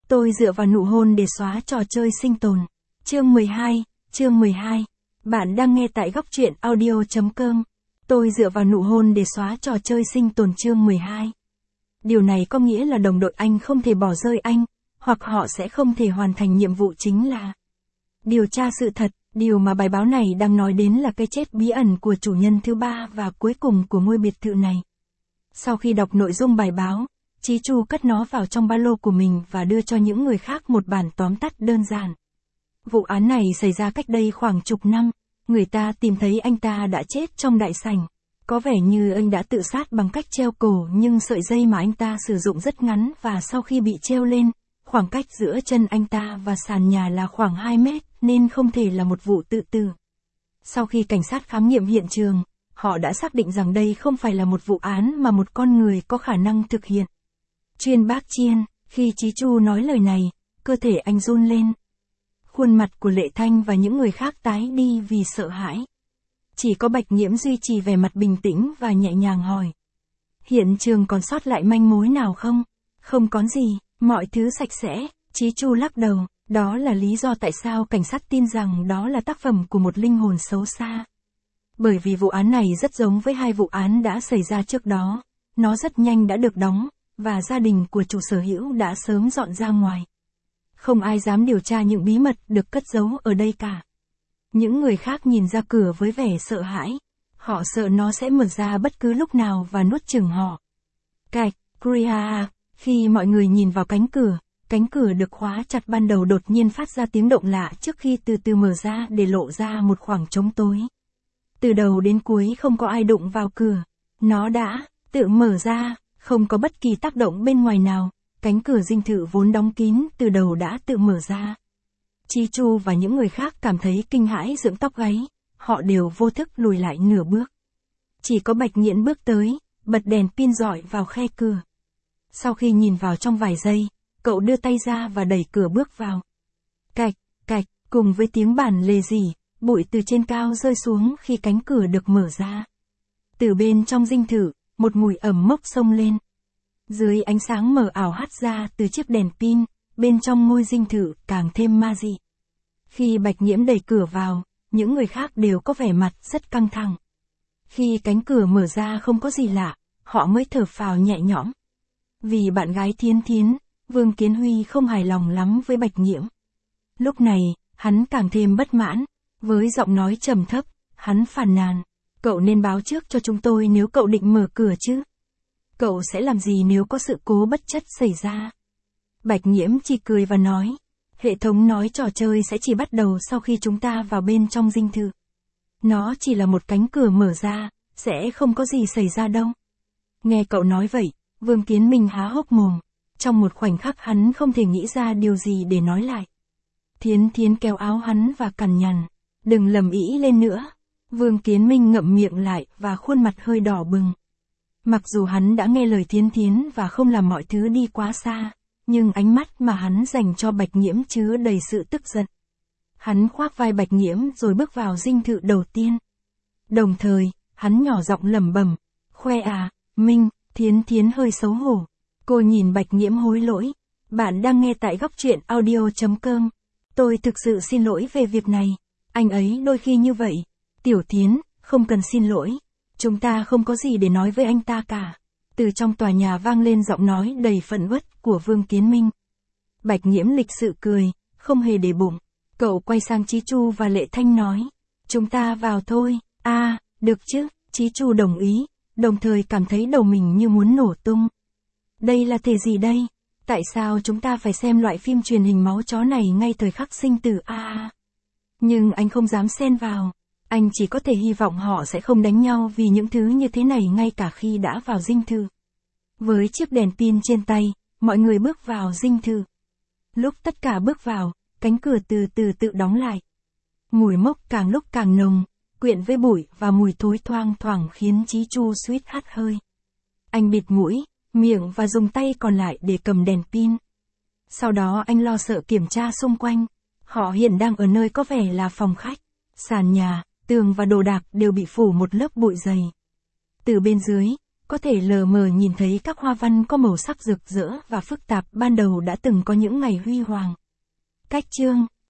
Tôi dựa vào nụ hôn để xóa trò chơi sinh tồn. Chương 12. Bạn đang nghe tại góc truyện audio.com. Tôi dựa vào nụ hôn để xóa trò chơi sinh tồn chương 12. Điều này có nghĩa là đồng đội anh không thể bỏ rơi anh, hoặc họ sẽ không thể hoàn thành nhiệm vụ chính là điều tra sự thật. Điều mà bài báo này đang nói đến là cái chết bí ẩn của chủ nhân thứ ba và cuối cùng của ngôi biệt thự này. Sau khi đọc nội dung bài báo, Chí Chu cất nó vào trong ba lô của mình và đưa cho những người khác một bản tóm tắt đơn giản. Vụ án này xảy ra cách đây khoảng chục năm, người ta tìm thấy anh ta đã chết trong đại sảnh. Có vẻ như anh đã tự sát bằng cách treo cổ, nhưng sợi dây mà anh ta sử dụng rất ngắn và sau khi bị treo lên, khoảng cách giữa chân anh ta và sàn nhà là khoảng 2 mét, nên không thể là một vụ tự tử. Sau khi cảnh sát khám nghiệm hiện trường, họ đã xác định rằng đây không phải là một vụ án mà một con người có khả năng thực hiện. Chuyên bác Chiên, khi Chí Chu nói lời này, cơ thể anh run lên. Khuôn mặt của Lệ Thanh và những người khác tái đi vì sợ hãi. Chỉ có Bạch Nghiễm duy trì vẻ mặt bình tĩnh và nhẹ nhàng hỏi. Hiện trường còn sót lại manh mối nào không? Không có gì, mọi thứ sạch sẽ. Chí Chu lắc đầu, đó là lý do tại sao cảnh sát tin rằng đó là tác phẩm của một linh hồn xấu xa. Bởi vì vụ án này rất giống với 2 vụ án đã xảy ra trước đó, nó rất nhanh đã được đóng, và gia đình của chủ sở hữu đã sớm dọn ra ngoài. Không ai dám điều tra những bí mật được cất giấu ở đây cả. Những người khác nhìn ra cửa với vẻ sợ hãi. Họ sợ nó sẽ mở ra bất cứ lúc nào và nuốt chửng họ. Cạch, Kriya, khi mọi người nhìn vào cánh cửa được khóa chặt ban đầu đột nhiên phát ra tiếng động lạ trước khi từ từ mở ra để lộ ra một khoảng trống tối. Từ đầu đến cuối không có ai đụng vào cửa. Nó đã tự mở ra, không có bất kỳ tác động bên ngoài nào. Cánh cửa dinh thự vốn đóng kín từ đầu đã tự mở ra. Chí Chu và những người khác cảm thấy kinh hãi dựng tóc gáy. Họ đều vô thức lùi lại nửa bước. Chỉ có Bạch Nghiễn bước tới, bật đèn pin rọi vào khe cửa. Sau khi nhìn vào trong vài giây, cậu đưa tay ra và đẩy cửa bước vào. Cạch, cạch, cùng với tiếng bản lề rỉ, bụi từ trên cao rơi xuống khi cánh cửa được mở ra. Từ bên trong dinh thự, một mùi ẩm mốc xông lên. Dưới ánh sáng mờ ảo hắt ra từ chiếc đèn pin, bên trong ngôi dinh thự càng thêm ma dị. Khi Bạch Nghiễm đẩy cửa vào, những người khác đều có vẻ mặt rất căng thẳng. Khi cánh cửa mở ra không có gì lạ, họ mới thở phào nhẹ nhõm. Vì bạn gái Thiến Thiến, Vương Kiến Huy không hài lòng lắm với Bạch Nghiễm. Lúc này, hắn càng thêm bất mãn. Với giọng nói trầm thấp, hắn phàn nàn. Cậu nên báo trước cho chúng tôi nếu cậu định mở cửa chứ. Cậu sẽ làm gì nếu có sự cố bất chất xảy ra? Bạch Nghiễm chỉ cười và nói. Hệ thống nói trò chơi sẽ chỉ bắt đầu sau khi chúng ta vào bên trong dinh thự. Nó chỉ là một cánh cửa mở ra, sẽ không có gì xảy ra đâu. Nghe cậu nói vậy, Vương Kiến Minh há hốc mồm. Trong một khoảnh khắc hắn không thể nghĩ ra điều gì để nói lại. Thiến Thiến kéo áo hắn và cằn nhằn. Đừng lầm ĩ lên nữa. Vương Kiến Minh ngậm miệng lại và khuôn mặt hơi đỏ bừng. Mặc dù hắn đã nghe lời Thiến Thiến và không làm mọi thứ đi quá xa, nhưng ánh mắt mà hắn dành cho Bạch Nghiễm chứa đầy sự tức giận. Hắn khoác vai Bạch Nghiễm rồi bước vào dinh thự đầu tiên. Đồng thời, hắn nhỏ giọng lẩm bẩm, khoe à, Minh. Thiến Thiến hơi xấu hổ. Cô nhìn Bạch Nghiễm hối lỗi. Bạn đang nghe tại góc truyện audio.com. Tôi thực sự xin lỗi về việc này. Anh ấy đôi khi như vậy. Tiểu Thiến, không cần xin lỗi. Chúng ta không có gì để nói với anh ta cả. Từ trong tòa nhà vang lên giọng nói đầy phẫn uất của Vương Kiến Minh. Bạch Nghiễm lịch sự cười, không hề để bụng. Cậu quay sang Chí Chu và Lệ Thanh nói. Chúng ta vào thôi. Được chứ. Chí Chu đồng ý, đồng thời cảm thấy đầu mình như muốn nổ tung. Đây là thể gì đây? Tại sao chúng ta phải xem loại phim truyền hình máu chó này ngay thời khắc sinh tử Nhưng anh không dám xen vào. Anh chỉ có thể hy vọng họ sẽ không đánh nhau vì những thứ như thế này ngay cả khi đã vào dinh thự. Với chiếc đèn pin trên tay, mọi người bước vào dinh thự. Lúc tất cả bước vào, cánh cửa từ từ tự đóng lại. Mùi mốc càng lúc càng nồng, quyện với bụi và mùi thối thoang thoảng khiến Chí Chu suýt hắt hơi. Anh bịt mũi, miệng và dùng tay còn lại để cầm đèn pin. Sau đó anh lo sợ kiểm tra xung quanh. Họ hiện đang ở nơi có vẻ là phòng khách. Sàn nhà, tường và đồ đạc đều bị phủ một lớp bụi dày. Từ bên dưới, có thể lờ mờ nhìn thấy các hoa văn có màu sắc rực rỡ và phức tạp ban đầu đã từng có những ngày huy hoàng. Cách chương